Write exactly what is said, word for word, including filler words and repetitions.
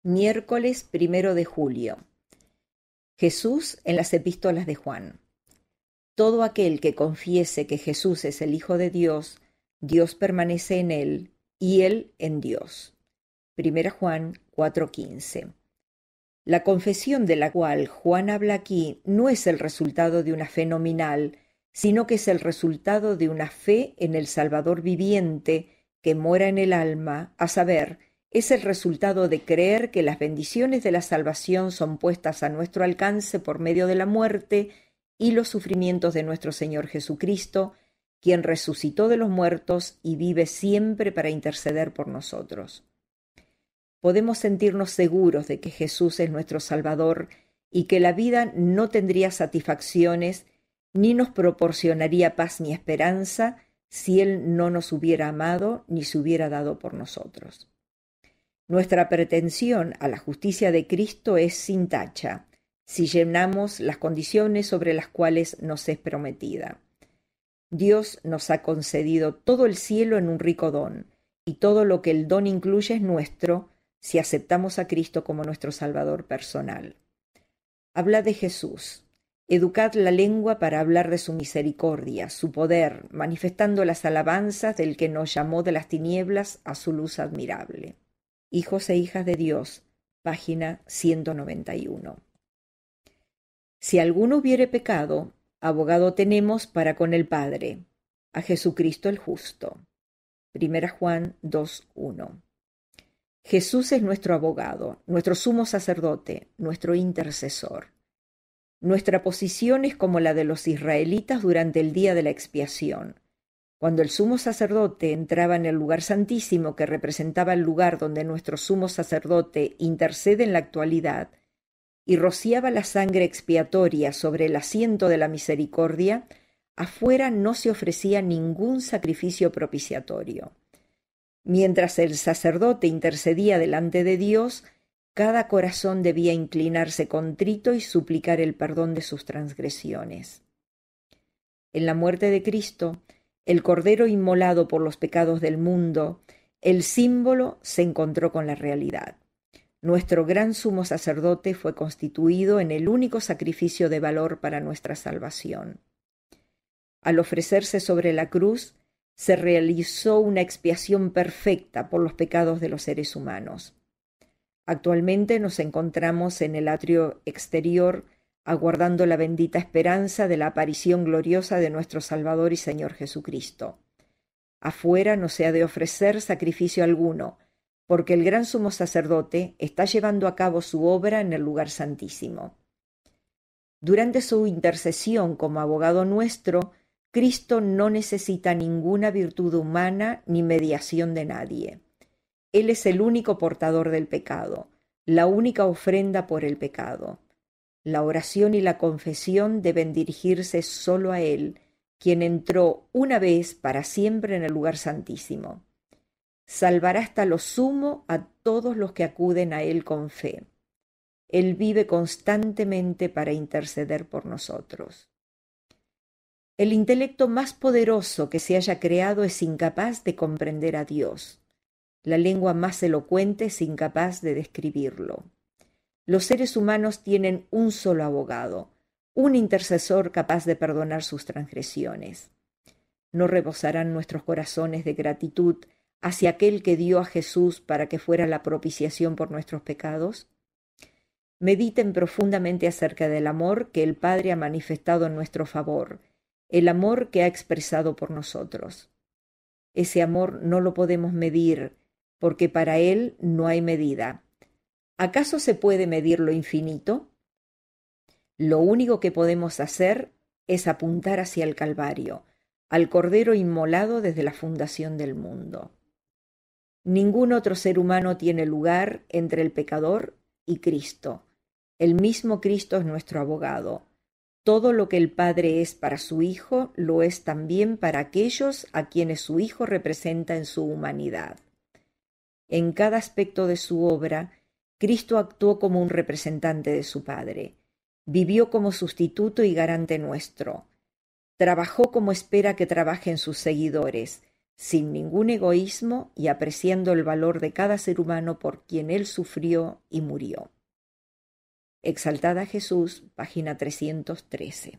Miércoles primero de julio. Jesús en las epístolas de Juan. Todo aquel que confiese que Jesús es el Hijo de Dios, Dios permanece en él y él en Dios. Primera Juan cuatro quince. La confesión de la cual Juan habla aquí no es el resultado de una fe nominal, sino que es el resultado de una fe en el Salvador viviente que mora en el alma, a saber, es el resultado de creer que las bendiciones de la salvación son puestas a nuestro alcance por medio de la muerte y los sufrimientos de nuestro Señor Jesucristo, quien resucitó de los muertos y vive siempre para interceder por nosotros. Podemos sentirnos seguros de que Jesús es nuestro Salvador y que la vida no tendría satisfacciones ni nos proporcionaría paz ni esperanza si Él no nos hubiera amado ni se hubiera dado por nosotros. Nuestra pretensión a la justicia de Cristo es sin tacha, si llenamos las condiciones sobre las cuales nos es prometida. Dios nos ha concedido todo el cielo en un rico don, y todo lo que el don incluye es nuestro, si aceptamos a Cristo como nuestro Salvador personal. Hablad de Jesús. Educad la lengua para hablar de su misericordia, su poder, manifestando las alabanzas del que nos llamó de las tinieblas a su luz admirable. Hijos e hijas de Dios, página ciento noventa y uno. Si alguno hubiere pecado, abogado tenemos para con el Padre, a Jesucristo el justo. Primera Juan dos uno. Jesús es nuestro abogado, nuestro sumo sacerdote, nuestro intercesor. Nuestra posición es como la de los israelitas durante el día de la expiación. Cuando el sumo sacerdote entraba en el lugar santísimo que representaba el lugar donde nuestro sumo sacerdote intercede en la actualidad, y rociaba la sangre expiatoria sobre el asiento de la misericordia, afuera no se ofrecía ningún sacrificio propiciatorio. Mientras el sacerdote intercedía delante de Dios, cada corazón debía inclinarse contrito y suplicar el perdón de sus transgresiones. En la muerte de Cristo, el Cordero inmolado por los pecados del mundo, el símbolo se encontró con la realidad. Nuestro gran sumo sacerdote fue constituido en el único sacrificio de valor para nuestra salvación. Al ofrecerse sobre la cruz, se realizó una expiación perfecta por los pecados de los seres humanos. Actualmente nos encontramos en el atrio exterior, aguardando la bendita esperanza de la aparición gloriosa de nuestro Salvador y Señor Jesucristo. Afuera no se ha de ofrecer sacrificio alguno, porque el gran sumo sacerdote está llevando a cabo su obra en el lugar santísimo. Durante su intercesión como abogado nuestro, Cristo no necesita ninguna virtud humana ni mediación de nadie. Él es el único portador del pecado, la única ofrenda por el pecado. La oración y la confesión deben dirigirse solo a Él, quien entró una vez para siempre en el lugar santísimo. Salvará hasta lo sumo a todos los que acuden a Él con fe. Él vive constantemente para interceder por nosotros. El intelecto más poderoso que se haya creado es incapaz de comprender a Dios. La lengua más elocuente es incapaz de describirlo. Los seres humanos tienen un solo abogado, un intercesor capaz de perdonar sus transgresiones. ¿No rebosarán nuestros corazones de gratitud hacia aquel que dio a Jesús para que fuera la propiciación por nuestros pecados? Mediten profundamente acerca del amor que el Padre ha manifestado en nuestro favor, el amor que ha expresado por nosotros. Ese amor no lo podemos medir, porque para Él no hay medida. ¿Acaso se puede medir lo infinito? Lo único que podemos hacer es apuntar hacia el Calvario, al Cordero inmolado desde la fundación del mundo. Ningún otro ser humano tiene lugar entre el pecador y Cristo. El mismo Cristo es nuestro abogado. Todo lo que el Padre es para su Hijo, lo es también para aquellos a quienes su Hijo representa en su humanidad. En cada aspecto de su obra, Cristo actuó como un representante de su Padre. Vivió como sustituto y garante nuestro. Trabajó como espera que trabajen sus seguidores, sin ningún egoísmo y apreciando el valor de cada ser humano por quien Él sufrió y murió. Exaltad a Jesús, página trescientos trece.